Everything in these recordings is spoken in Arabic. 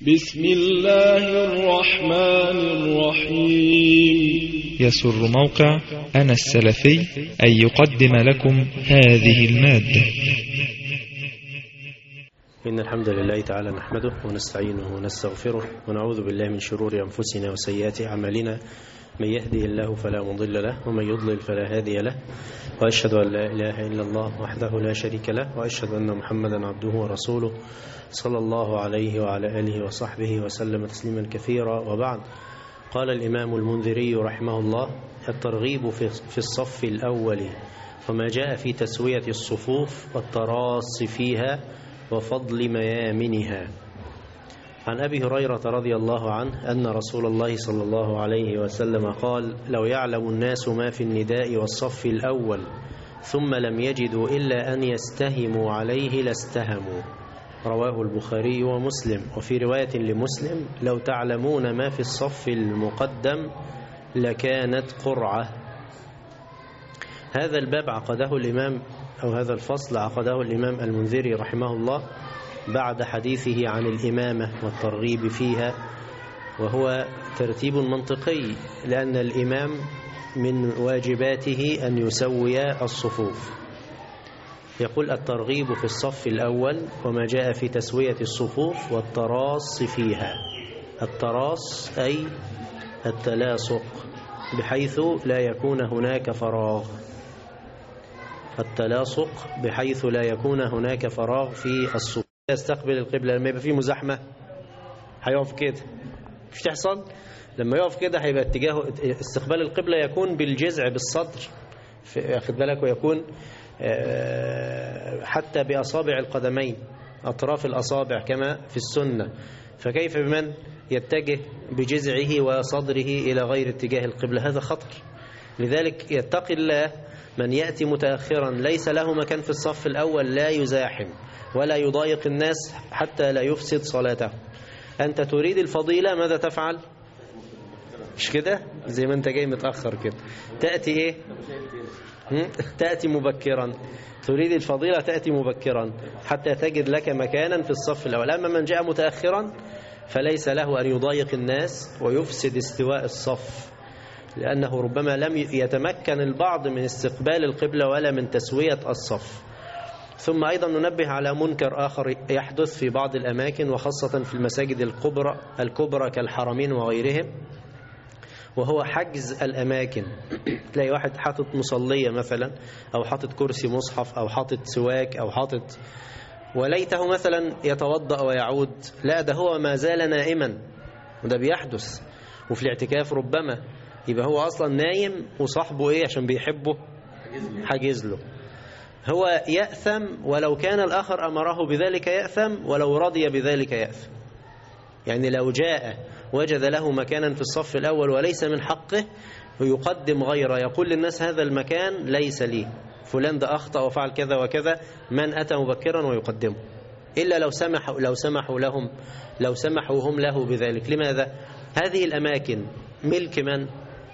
بسم الله الرحمن الرحيم. يسر موقع أنا السلفي أن يقدم لكم هذه المادة. إن الحمد لله تعالى نحمده ونستعينه ونستغفره ونعوذ بالله من شرور أنفسنا وسيئات أعمالنا، من يهده الله فلا مضل له ومن يضلل فلا هادي له، وأشهد أن لا إله إلا الله وحده لا شريك له، وأشهد أن محمدا عبده ورسوله صلى الله عليه وعلى آله وصحبه وسلم تسليما كثيرا. وبعد، قال الإمام المنذري رحمه الله: الترغيب في الصف الأول وما جاء في تسوية الصفوف والتراص فيها وفضل ميامنها. عن أبي هريرة رضي الله عنه أن رسول الله صلى الله عليه وسلم قال: لو يعلم الناس ما في النداء والصف الأول ثم لم يجدوا إلا أن يستهموا عليه لاستهموا. رواه البخاري ومسلم. وفي رواية لمسلم: لو تعلمون ما في الصف المقدم لكانت قرعة. هذا الباب عقده الإمام، أو هذا الفصل عقده الإمام المنذري رحمه الله بعد حديثه عن الإمامة والترغيب فيها، وهو ترتيب منطقي، لأن الإمام من واجباته أن يسوي الصفوف. يقول: الترغيب في الصف الأول وما جاء في تسوية الصفوف والتراص فيها. التراص أي التلاصق بحيث لا يكون هناك فراغ. التلاصق بحيث لا يكون هناك فراغ في الصفوف. يستقبل القبلة لما يبقى فيه مزاحمة هيقف كده، مش تحصل؟ لما يقف كده هيبقى اتجاه استقبال القبلة يكون بالجذع بالصدر، واخد بالك، ويكون حتى بأصابع القدمين، أطراف الأصابع كما في السنة. فكيف بمن يتجه بجذعه وصدره إلى غير اتجاه القبلة؟ هذا خطر. لذلك يتقي الله من يأتي متأخرا ليس له مكان في الصف الأول، لا يزاحم ولا يضايق الناس حتى لا يفسد صلاته. أنت تريد الفضيلة، ماذا تفعل؟ مش كده؟ زي ما أنت جاي متأخر كده، تأتي إيه؟ تأتي مبكرا. تريد الفضيلة تأتي مبكرا حتى تجد لك مكانا في الصف الأول. أما من جاء متأخرا فليس له أن يضايق الناس ويفسد استواء الصف، لأنه ربما لم يتمكن البعض من استقبال القبلة ولا من تسوية الصف. ثم أيضا ننبه على منكر آخر يحدث في بعض الأماكن، وخاصة في المساجد الكبرى كالحرمين وغيرهم، وهو حجز الأماكن. تلاقي واحد حاطط مصلية مثلا، أو حاطط كرسي مصحف، أو حاطط سواك، أو حاطط، وليته مثلا يتوضأ ويعود، لا، ده هو ما زال نائما، وده بيحدث. وفي الاعتكاف ربما يبقى هو أصلا نايم وصاحبه إيه عشان بيحبه حجز له. هو يأثم ولو كان الآخر أمره بذلك، يأثم ولو رضي بذلك يأثم. يعني لو جاء وجد له مكانا في الصف الأول وليس من حقه ويقدم غيره، يقول للناس هذا المكان ليس لي، فلان ده أخطأ وفعل كذا وكذا، من أتى مبكرا ويقدمه، إلا لو سمحوا هم له بذلك. لماذا؟ هذه الأماكن ملك من؟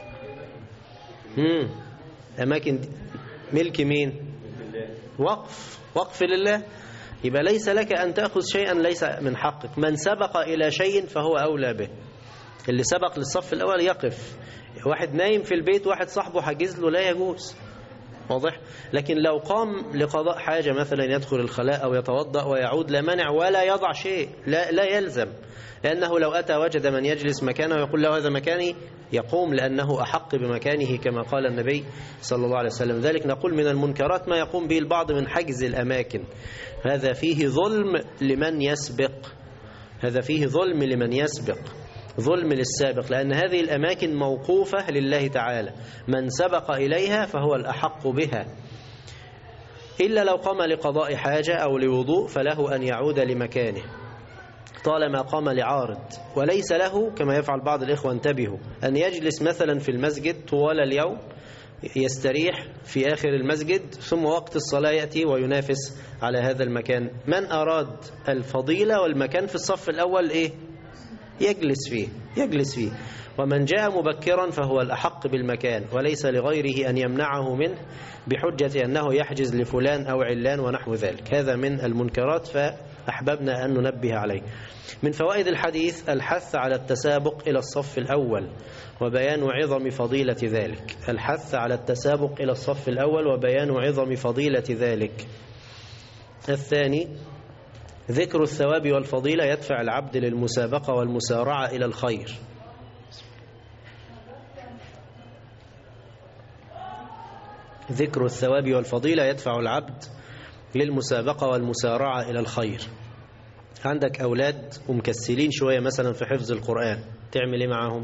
أماكن ملك مين؟ وقف لله. يبقى ليس لك أن تأخذ شيئا ليس من حقك. من سبق إلى شيء فهو أولى به. اللي سبق للصف الأول يقف. واحد نايم في البيت، واحد صاحبه حجز له، لا يجوز. واضح؟ لكن لو قام لقضاء حاجة مثلا، يدخل الخلاء أو يتوضأ ويعود، لا مانع، ولا يضع شيء، لا يلزم، لأنه لو أتى وجد من يجلس مكانه ويقول له هذا مكاني، يقوم، لأنه أحق بمكانه كما قال النبي صلى الله عليه وسلم. ذلك نقول من المنكرات ما يقوم به البعض من حجز الأماكن. هذا فيه ظلم لمن يسبق، ظلم للسابق، لأن هذه الأماكن موقوفة لله تعالى، من سبق إليها فهو الأحق بها. إلا لو قام لقضاء حاجة أو لوضوء فله أن يعود لمكانه طالما قام لعارض، وليس له كما يفعل بعض الإخوة، انتبهوا، أن يجلس مثلا في المسجد طوال اليوم، يستريح في آخر المسجد، ثم وقت الصلاة يأتي وينافس على هذا المكان. من أراد الفضيلة والمكان في الصف الأول إيه؟ يجلس فيه. ومن جاء مبكرا فهو الأحق بالمكان، وليس لغيره أن يمنعه منه بحجة أنه يحجز لفلان أو علان ونحو ذلك. هذا من المنكرات، أحببنا أن ننبه عليه. من فوائد الحديث الحث على التسابق إلى الصف الأول وبيان عظم فضيلة ذلك. الحث على التسابق إلى الصف الأول وبيان عظم فضيلة ذلك. الثاني ذكر الثواب والفضيلة يدفع العبد للمسابقة والمسارعة إلى الخير. ذكر الثواب والفضيلة يدفع العبد للمسابقة والمسارعة إلى الخير. عندك أولاد ومكسلين شوية مثلا في حفظ القرآن، تعمل إيه معهم؟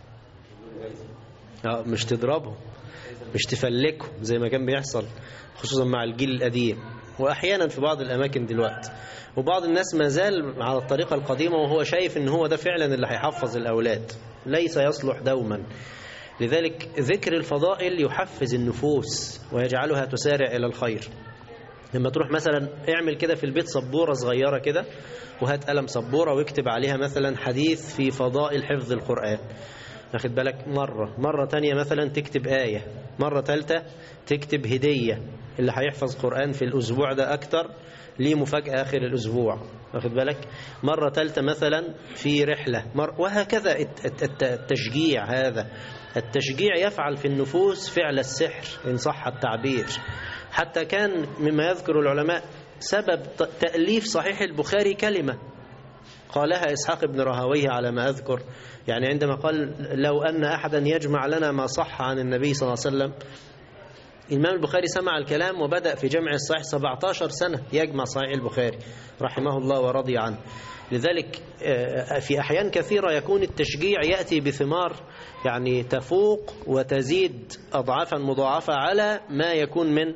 مش تضربهم، مش تفلكهم زي ما كان بيحصل خصوصا مع الجيل القديم، وأحيانا في بعض الأماكن دلوقتي. وبعض الناس ما زال على الطريقة القديمة وهو شايف إن هو ده فعلا اللي هيحفظ الأولاد، ليس يصلح دوما. لذلك ذكر الفضائل يحفز النفوس ويجعلها تسارع إلى الخير. لما تروح مثلا اعمل كده في البيت سبورة صغيرة كده، وهات قلم سبورة واكتب عليها مثلا حديث في فضائل حفظ القرآن، واخد بالك؟ مرة تانية مثلا تكتب آية، مرة ثالثة تكتب هدية، اللي هيحفظ قرآن في الأسبوع ده أكتر ليه مفاجأة آخر الأسبوع، واخد بالك؟ مرة ثالثة مثلا في رحلة، وهكذا. التشجيع، هذا التشجيع يفعل في النفوس فعل السحر إن صح التعبير. حتى كان مما يذكر العلماء سبب تأليف صحيح البخاري كلمة قالها إسحاق بن راهويه على ما أذكر، يعني عندما قال لو أن أحدا يجمع لنا ما صح عن النبي صلى الله عليه وسلم. الإمام البخاري سمع الكلام وبدأ في جمع الصحيح 17 سنة يجمع صحيح البخاري رحمه الله ورضي عنه. لذلك في أحيان كثيرة يكون التشجيع يأتي بثمار يعني تفوق وتزيد أضعافا مضاعفة على ما يكون من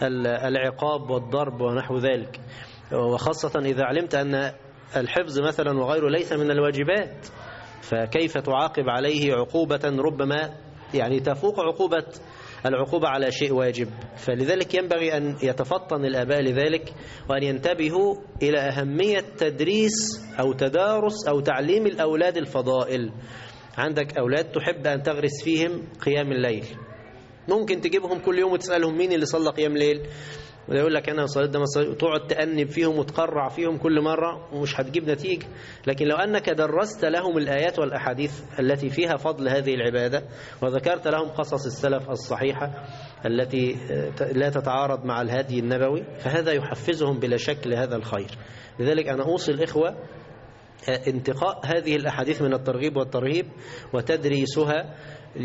العقاب والضرب ونحو ذلك، وخاصة إذا علمت أن الحفظ مثلا وغيره ليس من الواجبات، فكيف تعاقب عليه عقوبة ربما يعني تفوق العقوبة على شيء واجب. فلذلك ينبغي أن يتفطن الآباء لذلك، وأن ينتبهوا إلى أهمية تدريس أو تدارس أو تعليم الأولاد الفضائل. عندك أولاد تحب أن تغرس فيهم قيام الليل، ممكن تجيبهم كل يوم وتسألهم مين اللي صلى قيام ليل، ويقول لك أنا صليت ده ما صليت، وتقعد تأنب فيهم وتقرع فيهم كل مرة ومش هتجيب نتيجة. لكن لو أنك درست لهم الآيات والأحاديث التي فيها فضل هذه العبادة، وذكرت لهم قصص السلف الصحيحة التي لا تتعارض مع الهدي النبوي، فهذا يحفزهم بلا شك لهذا الخير. لذلك أنا أوصي الإخوة انتقاء هذه الأحاديث من الترغيب والترهيب وتدريسها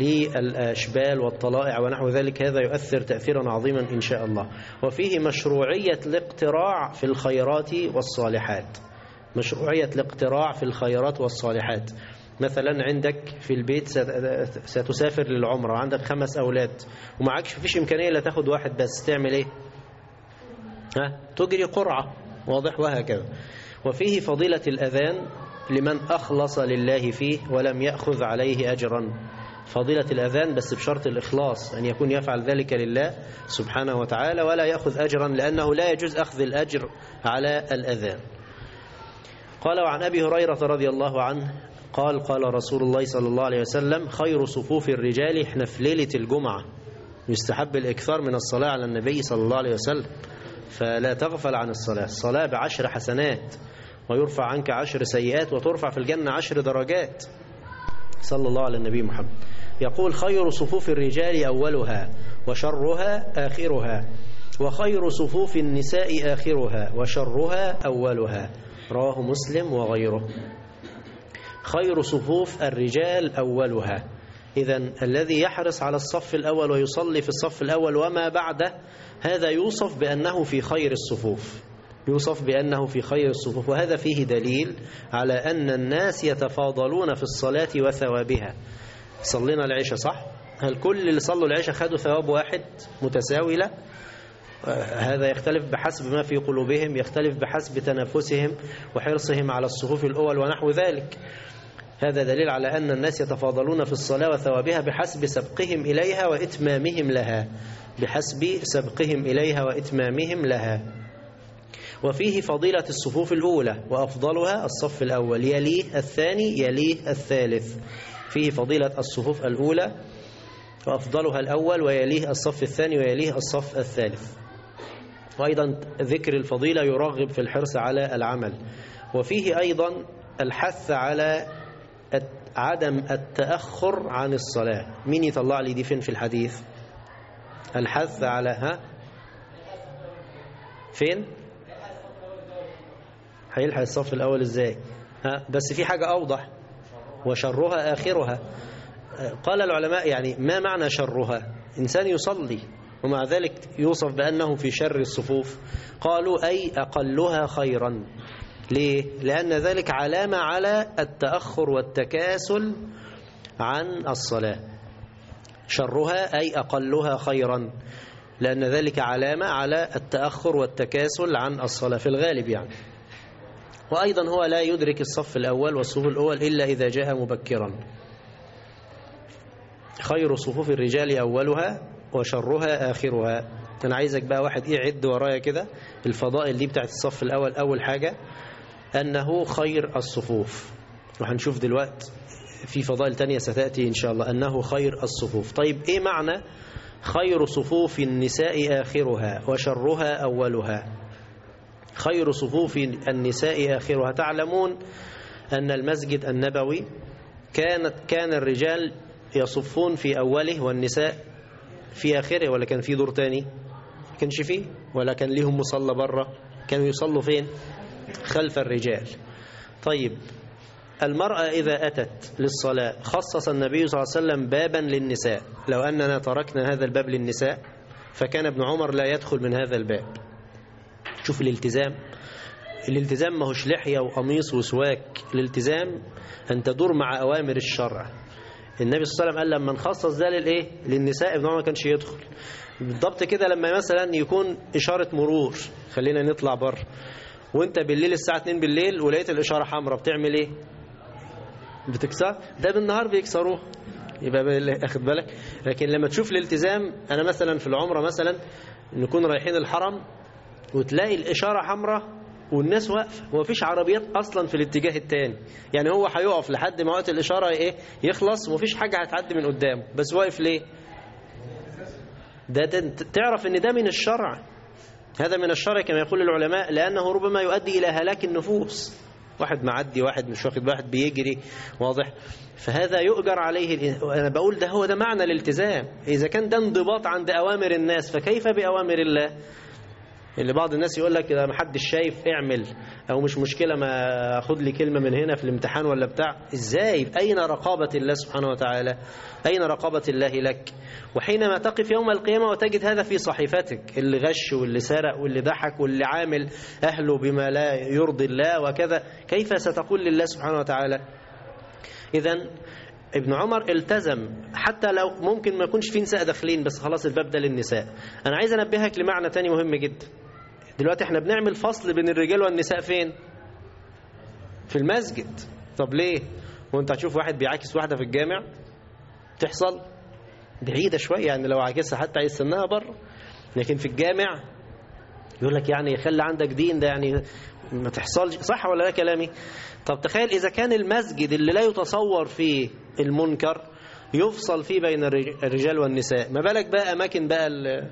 للأشبال والطلائع ونحو ذلك، هذا يؤثر تأثيرا عظيما إن شاء الله. وفيه مشروعية الاقتراع في الخيرات والصالحات. مشروعية الاقتراع في الخيرات والصالحات. مثلا عندك في البيت ستسافر للعمرة، عندك 5 أولاد ومعكش فيش إمكانية لا تاخد واحد بس، تعمل إيه؟ تجري قرعة، واضح؟ وهكذا. وفيه فضيلة الأذان لمن أخلص لله فيه ولم يأخذ عليه أجرا. فضيلة الأذان بس بشرط الإخلاص، أن يكون يفعل ذلك لله سبحانه وتعالى ولا يأخذ أجرا، لأنه لا يجوز أخذ الأجر على الأذان. قال وعن أبي هريرة رضي الله عنه قال قال رسول الله صلى الله عليه وسلم خير صفوف الرجال، احنا في ليلة الجمعة يستحب الإكثار من الصلاة على النبي صلى الله عليه وسلم، فلا تغفل عن الصلاة. الصلاة ب10 حسنات ويرفع عنك 10 سيئات وترفع في الجنة 10 درجات. صلى الله على النبي محمد. يقول خير صفوف الرجال أولها وشرها آخرها، وخير صفوف النساء آخرها وشرها أولها. رواه مسلم وغيره. خير صفوف الرجال أولها، إذن الذي يحرص على الصف الأول ويصلي في الصف الأول وما بعده، هذا يوصف بأنه في خير الصفوف، يوصف بأنه في خير الصفوف. وهذا فيه دليل على أن الناس يتفاضلون في الصلاة وثوابها. صلينا العشاء صح؟ هل كل اللي صلوا العشاء خدوا ثواب واحد متساوي؟ لا، هذا يختلف بحسب ما في قلوبهم، يختلف بحسب تنافسهم وحرصهم على الصفوف الأول ونحو ذلك. هذا دليل على أن الناس يتفاضلون في الصلاة وثوابها بحسب سبقهم إليها وإتمامهم لها، بحسب سبقهم إليها وإتمامهم لها. وفيه فضيلة الصفوف الأولى وأفضلها الصف الأول، يليه الثاني يليه الثالث. فيه فضيلة الصفوف الأولى وأفضلها الأول، ويليه الصف الثاني ويليه الصف الثالث. وأيضا ذكر الفضيلة يرغب في الحرص على العمل. وفيه أيضا الحث على عدم التأخر عن الصلاة. مين يطلع لي دي فين في الحديث؟ الحث على فين؟ هيلحق الصف الأول إزاي؟ بس في حاجة أوضح، وشرها آخرها. قال العلماء يعني ما معنى شرها؟ إنسان يصلي ومع ذلك يوصف بأنه في شر الصفوف. قالوا أي أقلها خيرا. ليه؟ لأن ذلك علامة على التأخر والتكاسل عن الصلاة. شرها أي أقلها خيرا، لأن ذلك علامة على التأخر والتكاسل عن الصلاة في الغالب يعني. وأيضا هو لا يدرك الصف الأول والصفوف الأول إلا إذا جاء مبكرا. خير صفوف الرجال أولها وشرها آخرها. أنا عايزك بقى واحد يعد ورايا كده الفضائل دي بتاعت الصف الأول. أول حاجة أنه خير الصفوف، وهنشوف دلوقتي في فضائل تانية ستأتي إن شاء الله أنه خير الصفوف. طيب إيه معنى خير صفوف النساء آخرها وشرها أولها؟ خير صفوف النساء آخرها. تعلمون أن المسجد النبوي كان الرجال يصفون في أوله والنساء في آخره، ولا كان في دور تاني؟ كانش فيه، ولا كان ليهم مصلى بره؟ كانوا يصلوا فين؟ خلف الرجال. طيب المرأة إذا أتت للصلاة خصص النبي صلى الله عليه وسلم بابا للنساء. لو أننا تركنا هذا الباب للنساء فكان ابن عمر لا يدخل من هذا الباب. شوف الالتزام. الالتزام ما هوش لحية وقميص وسواك. الالتزام أن تدور مع أوامر الشرع. النبي صلى الله عليه وسلم قال لما نخصص ده للنساء ابن عمر ما كانش يدخل. بالضبط كده لما مثلا يكون إشارة مرور، خلينا نطلع بره، وانت بالليل الساعة 2 بالليل ولقيت الإشارة حمراء بتعمل ايه؟ بتكسر. ده بالنهار بيكسروه، يبقى اخد بالك. لكن لما تشوف الالتزام، أنا مثلا في العمرة مثلا نكون رايحين الحرم وتلاقي الإشارة حمراء والناس واقفة ومفيش عربيات أصلا في الاتجاه التاني، يعني هو هيقف لحد ما وقت الإشارة يخلص ومفيش حاجة هتعدي من قدامه، بس واقف ليه؟ ده تعرف ان ده من الشرع. هذا من الشرع كما يقول العلماء، لأنه ربما يؤدي إلى هلاك النفوس. واحد معدي، واحد مش واخد، واحد بيجري، واضح؟ فهذا يؤجر عليه. أنا بقول ده هو ده معنى الالتزام. إذا كان ده انضباط عند أوامر الناس فكيف بأوامر الله؟ اللي بعض الناس يقول لك إذا ما حدش شايف اعمل، أو مش مشكلة ما أخذ لي كلمة من هنا في الامتحان ولا بتاع. إزاي؟ أين رقابة الله سبحانه وتعالى؟ أين رقابة الله لك؟ وحينما تقف يوم القيامة وتجد هذا في صحيفتك، اللي غش واللي سرق واللي ضحك واللي عامل أهله بما لا يرضي الله وكذا، كيف ستقول لله سبحانه وتعالى؟ إذن ابن عمر التزم، حتى لو ممكن ما يكونش في نساء داخلين، بس خلاص الباب ده للنساء. أنا عايز أنبهك لمعنى تاني مهم جدا. دلوقتي احنا بنعمل فصل بين الرجال والنساء فين؟ في المسجد. طب ليه؟ وانت هتشوف واحد بيعاكس واحدة في الجامع تحصل بعيدة شوية، يعني لو عاكسها حتى هيستناها بره، لكن في الجامع يقول لك يعني خلي عندك دين، ده يعني ما تحصلش. صح ولا لا كلامي؟ طب تخيل إذا كان المسجد اللي لا يتصور فيه المنكر يفصل فيه بين الرجال والنساء، ما بالك بقى أماكن بقى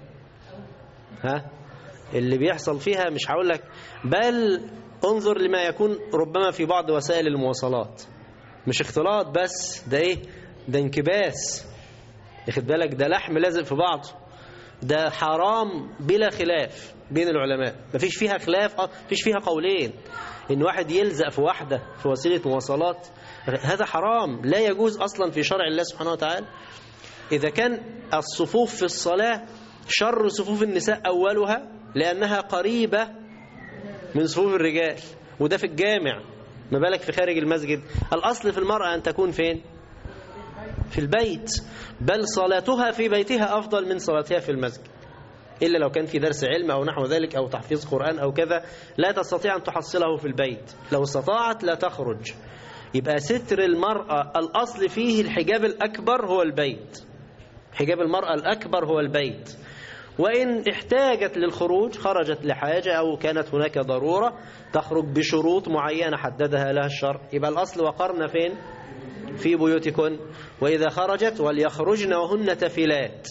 اللي بيحصل فيها؟ مش هقول لك، بل انظر لما يكون ربما في بعض وسائل المواصلات، مش اختلاط بس، ده ده انكباس، ياخد بالك، ده لحم لازق في بعضه، ده حرام بلا خلاف بين العلماء، مفيش فيها خلاف، مفيش فيها قولين. ان واحد يلزق في واحدة في وسيلة مواصلات هذا حرام، لا يجوز اصلا في شرع الله سبحانه وتعالى. اذا كان الصفوف في الصلاة شر صفوف النساء اولها لانها قريبة من صفوف الرجال، وده في الجامع، ما بالك في خارج المسجد. الاصل في المرأة ان تكون فين؟ في البيت، بل صلاتها في بيتها أفضل من صلاتها في المسجد، إلا لو كان في درس علم أو نحو ذلك أو تحفيظ قرآن أو كذا، لا تستطيع أن تحصله في البيت. لو استطاعت لا تخرج. يبقى ستر المرأة الأصل فيه الحجاب الأكبر هو البيت، حجاب المرأة الأكبر هو البيت، وإن احتاجت للخروج خرجت لحاجة أو كانت هناك ضرورة تخرج بشروط معينة حددها لها الشرع. يبقى الأصل وقرن فين؟ في بيوتكن، وإذا خرجت وليخرجن وهن تفلات،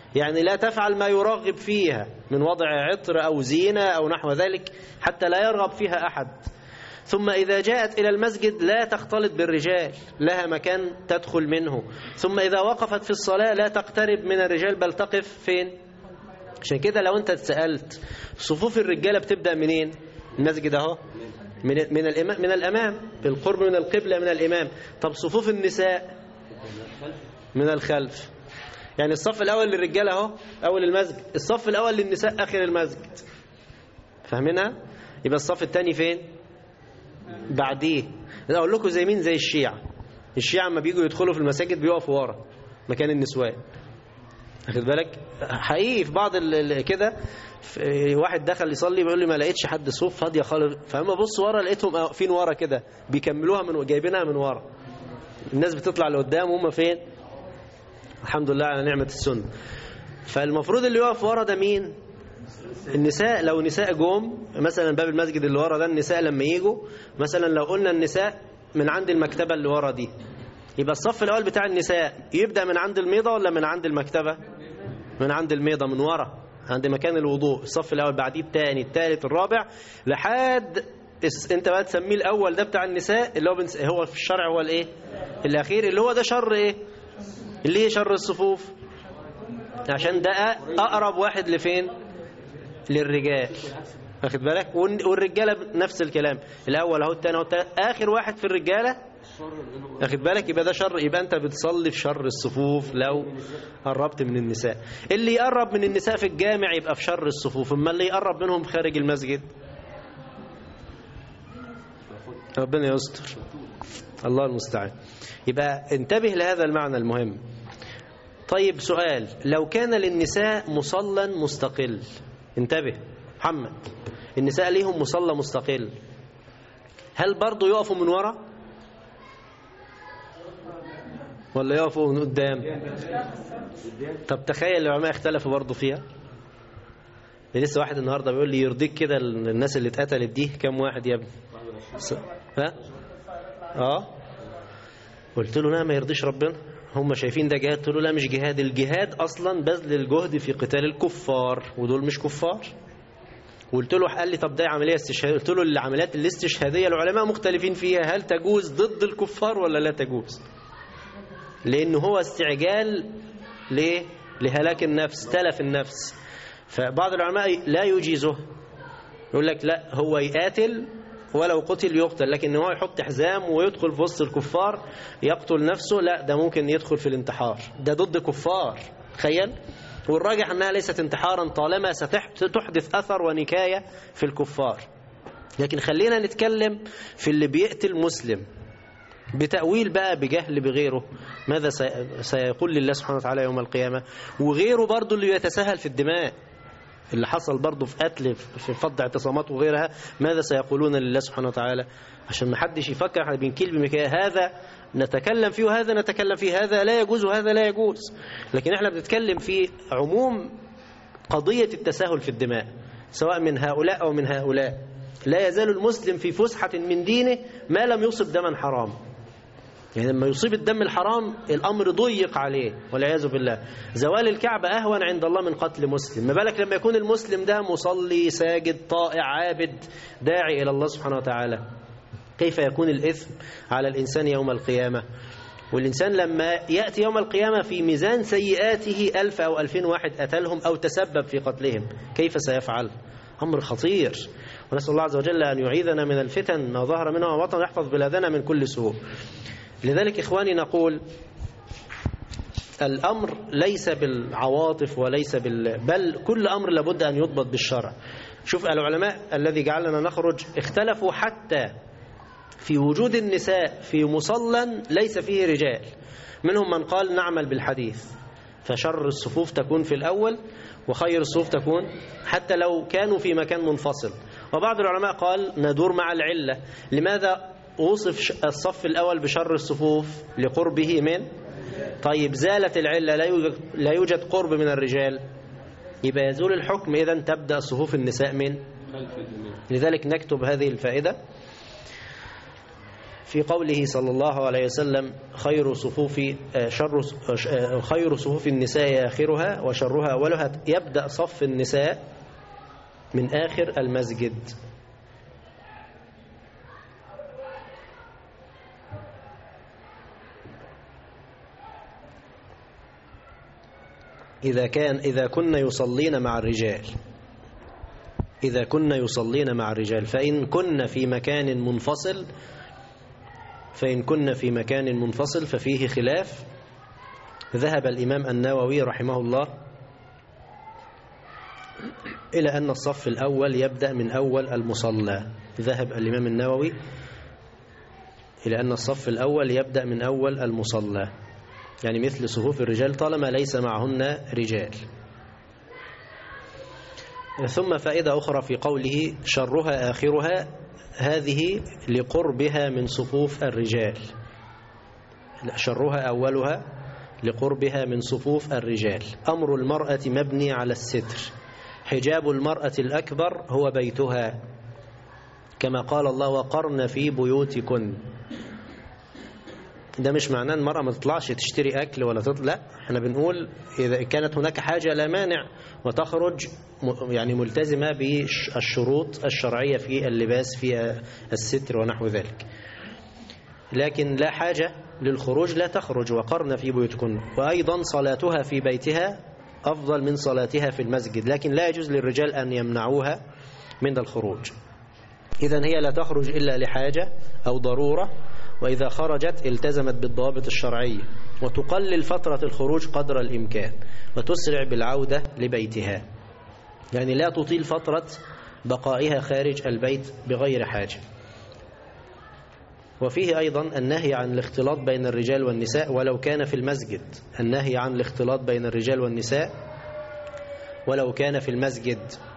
يعني لا تفعل ما يرغب فيها من وضع عطر أو زينة أو نحو ذلك حتى لا يرغب فيها أحد. ثم إذا جاءت إلى المسجد لا تختلط بالرجال، لها مكان تدخل منه. ثم إذا وقفت في الصلاة لا تقترب من الرجال بل تقف فين؟ عشان كده لو أنت اتسألت صفوف الرجالة بتبدأ منين؟ المسجد أهو من الأمام، بالقرب من القبلة من الإمام. طب صفوف النساء من الخلف. يعني الصف الأول للرجالة أهو أول المسجد، الصف الأول للنساء آخر المسجد. فاهمينها؟ يبقى الصف الثاني فين؟ بعديه. أقول لكم زي مين؟ زي الشيعة. الشيعة لما بيجوا يدخلوا في المساجد بيقفوا ورا مكان النسوان. أخذ بالك؟ حقيقي في بعض كده واحد دخل يصلي بيقول لي ما لقيتش حد صوف فاضيه خالص، فاما بص ورا لقيتهم واقفين ورا كده بيكملوها من جايبينها من ورا. الناس بتطلع لقدام وهم فين؟ الحمد لله على نعمة السنة. فالمفروض اللي يقف ورا ده مين؟ النساء. لو نساء جوم مثلا باب المسجد اللي ورا ده، النساء لما يجوا مثلا لو قلنا النساء من عند المكتبة اللي ورا دي، يبقى الصف الأول بتاع النساء يبدأ من عند الميضة ولا من عند المكتبة؟ من عند الميضة، من ورا عند مكان الوضوء. الصف الأول بعديه الثاني الثالث الرابع لحد انت بقى تسميه الأول ده بتاع النساء اللي هو في الشرع هو الايه؟ الأخير، اللي هو ده شر ايه؟ اللي هي شر الصفوف، عشان ده أقرب واحد لفين؟ للرجال. واخد بالك؟ والرجالة نفس الكلام، الأول اهو الثاني اهو آخر واحد في الرجالة. واخد بالك؟ يبقى ده شر، يبقى انت بتصلي في شر الصفوف لو قربت من النساء. اللي يقرب من النساء في الجامع يبقى في شر الصفوف، اما اللي يقرب منهم خارج المسجد ربنا يستر، الله المستعان. يبقى انتبه لهذا المعنى المهم. طيب سؤال، لو كان للنساء مصلى مستقل، انتبه محمد، النساء ليهم مصلى مستقل، هل برضو يقفوا من ورا ولا يقفوا من قدام؟ طب تخيل العلماء اختلفوا برضو فيها. لسه واحد النهارده بيقول لي يرضيك كده الناس اللي اتقتلت دي كم واحد يا ابني؟ ها؟ قلت له لا ما يرضيش ربنا، هم شايفين ده جهاد. قلت له لا مش جهاد، الجهاد اصلا بذل الجهد في قتال الكفار ودول مش كفار. قلت له، قال لي طب ده عمليه استشهاديه. قلت له العمليات الاستشهاديه العلماء مختلفين فيها، هل تجوز ضد الكفار ولا لا تجوز؟ لأنه هو استعجال ليه؟ لهلاك النفس، تلف النفس. فبعض العلماء لا يجيزه، يقول لك لا هو يقاتل ولو قتل يقتل، لكن هو يحط حزام ويدخل في وسط الكفار يقتل نفسه، لا ده ممكن يدخل في الانتحار، ده ضد كفار. تخيل. والراجح أنها ليست انتحارا طالما ستحدث أثر ونكاية في الكفار. لكن خلينا نتكلم في اللي بيقتل مسلم بتأويل بقى بجهل بغيره، ماذا سيقول لله سبحانه وتعالى يوم القيامة؟ وغيره برضو اللي يتساهل في الدماء، اللي حصل برضو في قتل في فض اعتصامات وغيرها، ماذا سيقولون لله سبحانه وتعالى؟ عشان ما حدش يفكر احنا بنكيل بمكيال، هذا نتكلم فيه وهذا نتكلم فيه، هذا لا يجوز وهذا لا يجوز. لكن احنا بنتكلم في عموم قضية التساهل في الدماء سواء من هؤلاء أو من هؤلاء. لا يزال المسلم في فسحة من دينه ما لم يصب دما حرام. يعني لما يصيب الدم الحرام الأمر ضيق عليه والعياذ بالله. زوال الكعبة أهون عند الله من قتل مسلم، ما بالك لما يكون المسلم ده مصلي ساجد طائع عابد داعي إلى الله سبحانه وتعالى؟ كيف يكون الإثم على الإنسان يوم القيامة؟ والإنسان لما يأتي يوم القيامة في ميزان سيئاته 1000 أو 2000 واحد قتلهم أو تسبب في قتلهم، كيف سيفعل؟ أمر خطير. ونسأل الله عز وجل أن يعيذنا من الفتن ما ظهر منها وما بطن، ويحفظ بلادنا من كل سوء. لذلك إخواني نقول الأمر ليس بالعواطف وليس بل كل أمر لابد أن يضبط بالشرع. شوف العلماء الذي جعلنا نخرج اختلفوا حتى في وجود النساء في مصلى ليس فيه رجال. منهم من قال نعمل بالحديث، فشر الصفوف تكون في الأول وخير الصفوف تكون حتى لو كانوا في مكان منفصل. وبعض العلماء قال ندور مع العلة. لماذا وصف الصف الأول بشر الصفوف؟ لقربه من. طيب زالت العلة، لا يوجد قرب من الرجال، يبقى يزول الحكم، إذن تبدأ صفوف النساء من. لذلك نكتب هذه الفائدة. في قوله صلى الله عليه وسلم خير صفوف النساء آخرها وشرها أولها، يبدأ صف النساء من آخر المسجد. إذا كن يصلين مع الرجال فإن كن في مكان منفصل ففيه خلاف. ذهب الإمام النووي رحمه الله إلى أن الصف الأول يبدأ من أول المصلى. ذهب الإمام النووي إلى أن الصف الأول يبدأ من أول المصلى، يعني مثل صفوف الرجال طالما ليس معهن رجال. ثم فائدة أخرى في قوله شرها آخرها، هذه لقربها من صفوف الرجال، شرها أولها لقربها من صفوف الرجال. أمر المرأة مبني على الستر، حجاب المرأة الأكبر هو بيتها، كما قال الله وقرن في بيوتكن. ده مش معناه المرأة ما تطلعش تشتري أكل ولا تطلع، لا، احنا بنقول إذا كانت هناك حاجة لا مانع وتخرج يعني ملتزمة بالشروط الشرعية في اللباس في الستر ونحو ذلك، لكن لا حاجة للخروج لا تخرج. وقرن في بيوتكن. وأيضا صلاتها في بيتها أفضل من صلاتها في المسجد، لكن لا يجوز للرجال أن يمنعوها من الخروج. إذن هي لا تخرج إلا لحاجة أو ضرورة، وإذا خرجت التزمت بالضوابط الشرعية، وتقلل فترة الخروج قدر الإمكان، وتسرع بالعودة لبيتها، يعني لا تطيل فترة بقائها خارج البيت بغير حاجة. وفيه أيضا النهي عن الاختلاط بين الرجال والنساء ولو كان في المسجد، النهي عن الاختلاط بين الرجال والنساء ولو كان في المسجد.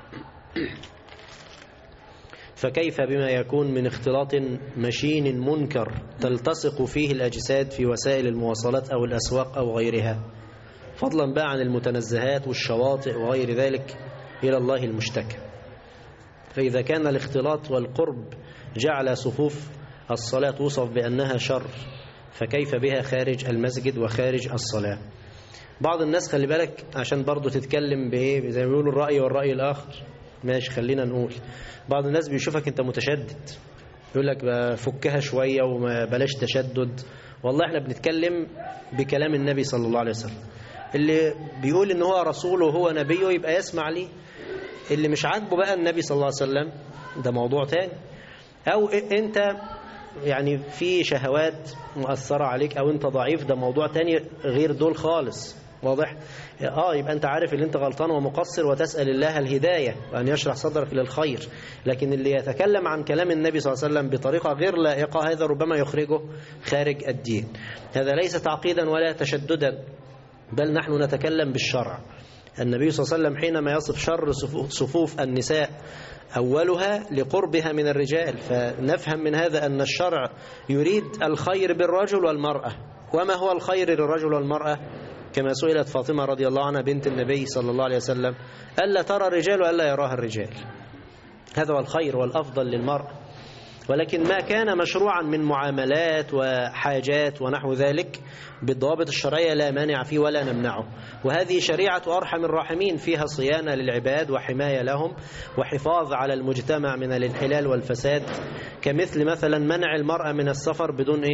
فكيف بما يكون من اختلاط مشين منكر تلتصق فيه الأجساد في وسائل المواصلات أو الأسواق أو غيرها، فضلا بقى عن المتنزهات والشواطئ وغير ذلك، إلى الله المشتكى. فإذا كان الاختلاط والقرب جعل صفوف الصلاة توصف بأنها شر، فكيف بها خارج المسجد وخارج الصلاة؟ بعض الناس خلي بالك عشان برضو تتكلم بإيه، زي ما بيقولوا الرأي والرأي الآخر، ماشي خلينا نقول. بعض الناس بيشوفك انت متشدد، يقول لك فكها شوية وبلاش تشدد. والله احنا بنتكلم بكلام النبي صلى الله عليه وسلم، اللي بيقول ان هو رسوله وهو نبيه يبقى يسمع ليه. اللي مش عاجبه بقى النبي صلى الله عليه وسلم ده موضوع تاني، او انت يعني في شهوات مؤثرة عليك او انت ضعيف، ده موضوع تاني غير دول خالص. واضح؟ يبقى انت عارف اللي انت غلطان ومقصر، وتسأل الله الهداية وأن يشرح صدرك للخير. لكن اللي يتكلم عن كلام النبي صلى الله عليه وسلم بطريقة غير لائقة، هذا ربما يخرجه خارج الدين. هذا ليس تعقيدا ولا تشددا، بل نحن نتكلم بالشرع. النبي صلى الله عليه وسلم حينما يصف شر صفوف النساء أولها لقربها من الرجال، فنفهم من هذا أن الشرع يريد الخير بالرجل والمرأة. وما هو الخير للرجل والمرأة؟ كما سئلت فاطمة رضي الله عنها بنت النبي صلى الله عليه وسلم: ألا ترى الرجال وألا يراها الرجال. هذا هو الخير والأفضل للمرأة. ولكن ما كان مشروعا من معاملات وحاجات ونحو ذلك بالضوابط الشرعية لا مانع فيه ولا نمنعه. وهذه شريعة أرحم الراحمين، فيها صيانة للعباد وحماية لهم وحفاظ على المجتمع من الانحلال والفساد، كمثل مثلا منع المرأة من السفر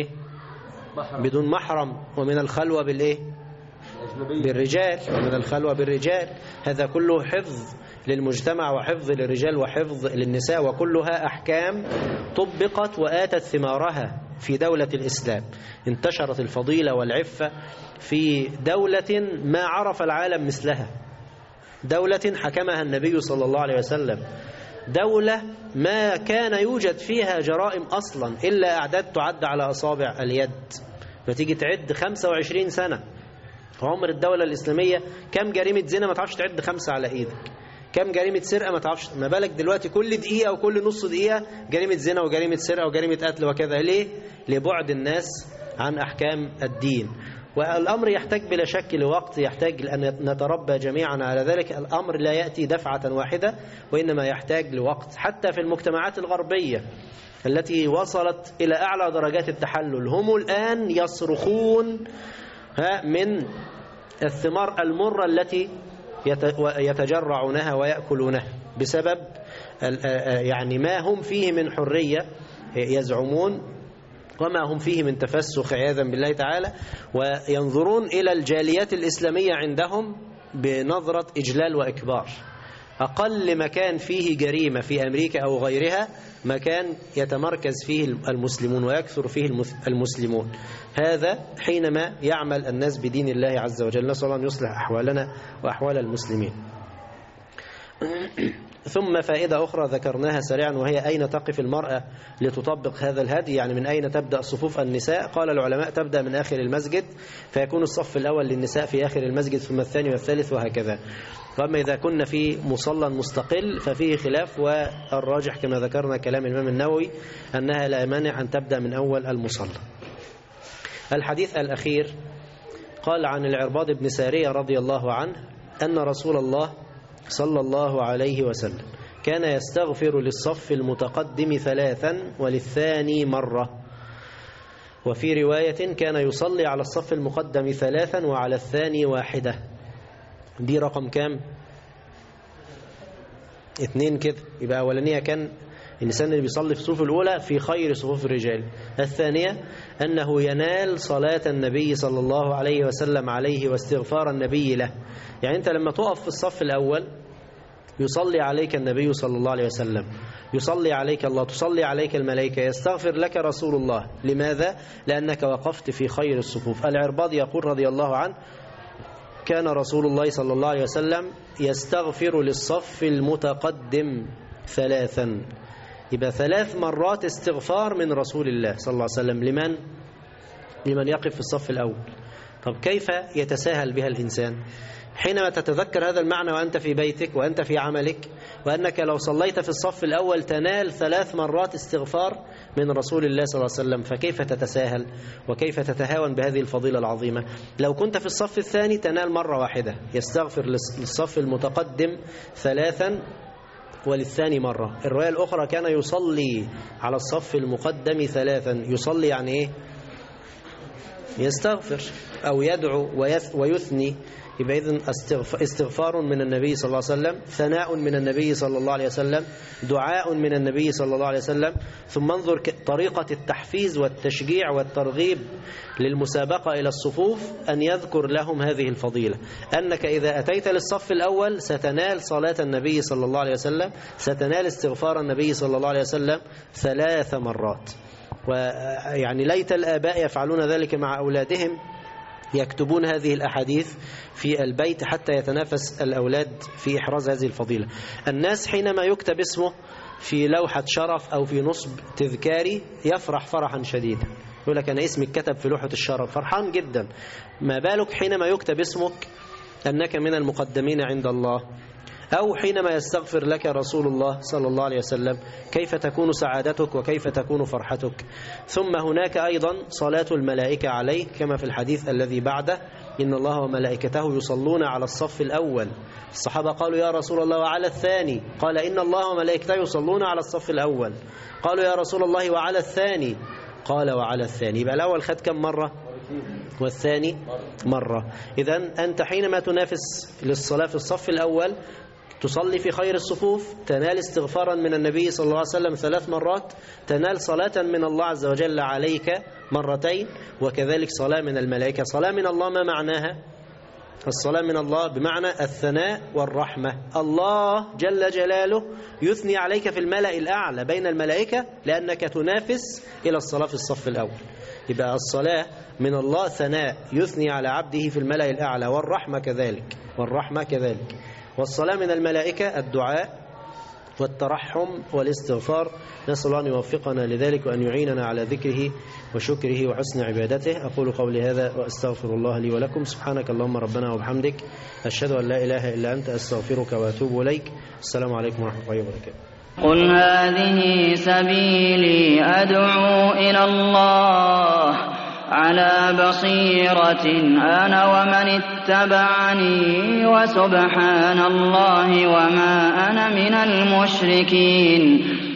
بدون محرم، ومن الخلوة بالرجال، ومن الخلوة بالرجال. هذا كله حفظ للمجتمع وحفظ للرجال وحفظ للنساء، وكلها أحكام طبقت وآتت ثمارها في دولة الإسلام. انتشرت الفضيلة والعفة في دولة ما عرف العالم مثلها، دولة حكمها النبي صلى الله عليه وسلم، دولة ما كان يوجد فيها جرائم أصلا إلا أعداد تعد على أصابع اليد. فتيجي تعد 25 سنة عمر الدولة الإسلامية، كم جريمة زنا ما تعرفش تعد 5 على إيدك، كم جريمة سرقة ما تعرفش، ما بالك دلوقتي كل دقيقة وكل نص دقيقة جريمة زنا وجريمة سرقة وجريمة قتل وكذا. ليه؟ لبعد الناس عن أحكام الدين. والأمر يحتاج بلا شك لوقت، يحتاج أن نتربى جميعا على ذلك. الأمر لا يأتي دفعة واحدة، وإنما يحتاج لوقت. حتى في المجتمعات الغربية التي وصلت إلى أعلى درجات التحلل هم الآن يصرخون من الثمار المرة التي يتجرعونها ويأكلونها بسبب يعني ما هم فيه من حرية يزعمون وما هم فيه من تفسخ عياذا بالله تعالى، وينظرون إلى الجاليات الإسلامية عندهم بنظرة إجلال وإكبار. أقل مكان فيه جريمة في أمريكا أو غيرها مكان يتمركز فيه المسلمون ويكثر فيه المسلمون. هذا حينما يعمل الناس بدين الله عز وجل. نسأل الله أن يصلح أحوالنا وأحوال المسلمين. ثم فائدة أخرى ذكرناها سريعا، وهي أين تقف المرأة لتطبق هذا الهدي، يعني من أين تبدأ صفوف النساء. قال العلماء تبدأ من آخر المسجد، فيكون الصف الأول للنساء في آخر المسجد ثم الثاني والثالث وهكذا. وأما إذا كنا في مصلى مستقل ففيه خلاف، والراجح كما ذكرنا كلام الإمام النووي أنها لا مانع أن تبدأ من أول المصلى. الحديث الأخير قال عن العرباض بن سارية رضي الله عنه أن رسول الله صلى الله عليه وسلم كان يستغفر للصف المتقدم 3 وللثاني مرة، وفي رواية كان يصلي على الصف المقدم 3 وعلى الثاني 1. دي رقم كام؟ 2 كده. يبقى أولانية كان الإنسان اللي بيصلي في الصفوف الأولى في خير صفوف الرجال. الثانية أنه ينال صلاة النبي صلى الله عليه وسلم عليه واستغفار النبي له. يعني أنت لما تقف في الصف الأول يصلي عليك النبي صلى الله عليه وسلم، يصلي عليك الله، تصلي عليك الملائكة، يستغفر لك رسول الله. لماذا؟ لأنك وقفت في خير الصفوف. العرباض يقول رضي الله عنه كان رسول الله صلى الله عليه وسلم يستغفر للصف المتقدم 3. يبقى 3 مرات استغفار من رسول الله صلى الله عليه وسلم. لمن يقف في الصف الأول. طب كيف يتساهل بها الإنسان؟ حينما تتذكر هذا المعنى وأنت في بيتك وأنت في عملك، وأنك لو صليت في الصف الأول تنال 3 مرات استغفار من رسول الله صلى الله عليه وسلم، فكيف تتساهل وكيف تتهاون بهذه الفضيلة العظيمة؟ لو كنت في الصف الثاني تنال مرة واحدة، يستغفر للصف المتقدم 3 وللثاني مرة. الرواية الأخرى كان يصلي على الصف المقدم 3. يصلي يعني إيه؟ يستغفر أو يدعو ويثني. يبقى إذن استغفار من النبي صلى الله عليه وسلم، ثناء من النبي صلى الله عليه وسلم، دعاء من النبي صلى الله عليه وسلم. ثم انظر طريقة التحفيز والتشجيع والترغيب للمسابقة إلى الصفوف، أن يذكر لهم هذه الفضيلة، أنك إذا أتيت للصف الأول ستنال صلاة النبي صلى الله عليه وسلم، ستنال استغفار النبي صلى الله عليه وسلم 3 مرات. ويعني ليت الآباء يفعلون ذلك مع أولادهم، يكتبون هذه الأحاديث في البيت حتى يتنافس الأولاد في إحراز هذه الفضيلة. الناس حينما يكتب اسمه في لوحة شرف أو في نصب تذكاري يفرح فرحا شديدا، يقول لك أنا اسمي كتب في لوحة الشرف، فرحان جدا. ما بالك حينما يكتب اسمك أنك من المقدمين عند الله، أو حينما يستغفر لك رسول الله صلى الله عليه وسلم، كيف تكون سعادتك وكيف تكون فرحتك. ثم هناك أيضا صلاة الملائكة عليه كما في الحديث الذي بعده، إن الله وملائكته يصلون على الصف الأول. الصحابة قالوا يا رسول الله وعلى الثاني؟ قال إن الله وملائكته يصلون على الصف الأول. قالوا يا رسول الله وعلى الثاني؟ قال وعلى الثاني. يبقى الأول خد كم مرة والثاني مرة. إذن أنت حينما تنافس للصلاة في الصف الأول تصلي في خير الصفوف، تنال استغفارا من النبي صلى الله عليه وسلم 3 مرات، تنال صلاة من الله عز وجل عليك 2 وكذلك صلاة من الملائكة. صلاة من الله ما معناها؟ الصلاة من الله بمعنى الثناء والرحمة. الله جل جلاله يثني عليك في الملأ الأعلى بين الملائكة لأنك تنافس إلى الصلاة في الصف الأول. يبقى الصلاة من الله ثناء يثني على عبده في الملأ الأعلى، والرحمة كذلك. والصلاة من الملائكة الدعاء والترحم والاستغفار. نسأل الله أن يوفقنا لذلك وأن يعيننا على ذكره وشكره وحسن عبادته. أقول قولي هذا وأستغفر الله لي ولكم. سبحانك اللهم ربنا وبحمدك، أشهد أن لا إله إلا أنت، أستغفرك وأتوب إليك. السلام عليكم ورحمة الله وبركاته. قل هذه سبيلي أدعو إلى الله على بصيرة أنا ومن اتبعني، وسبحان الله وما أنا من المشركين.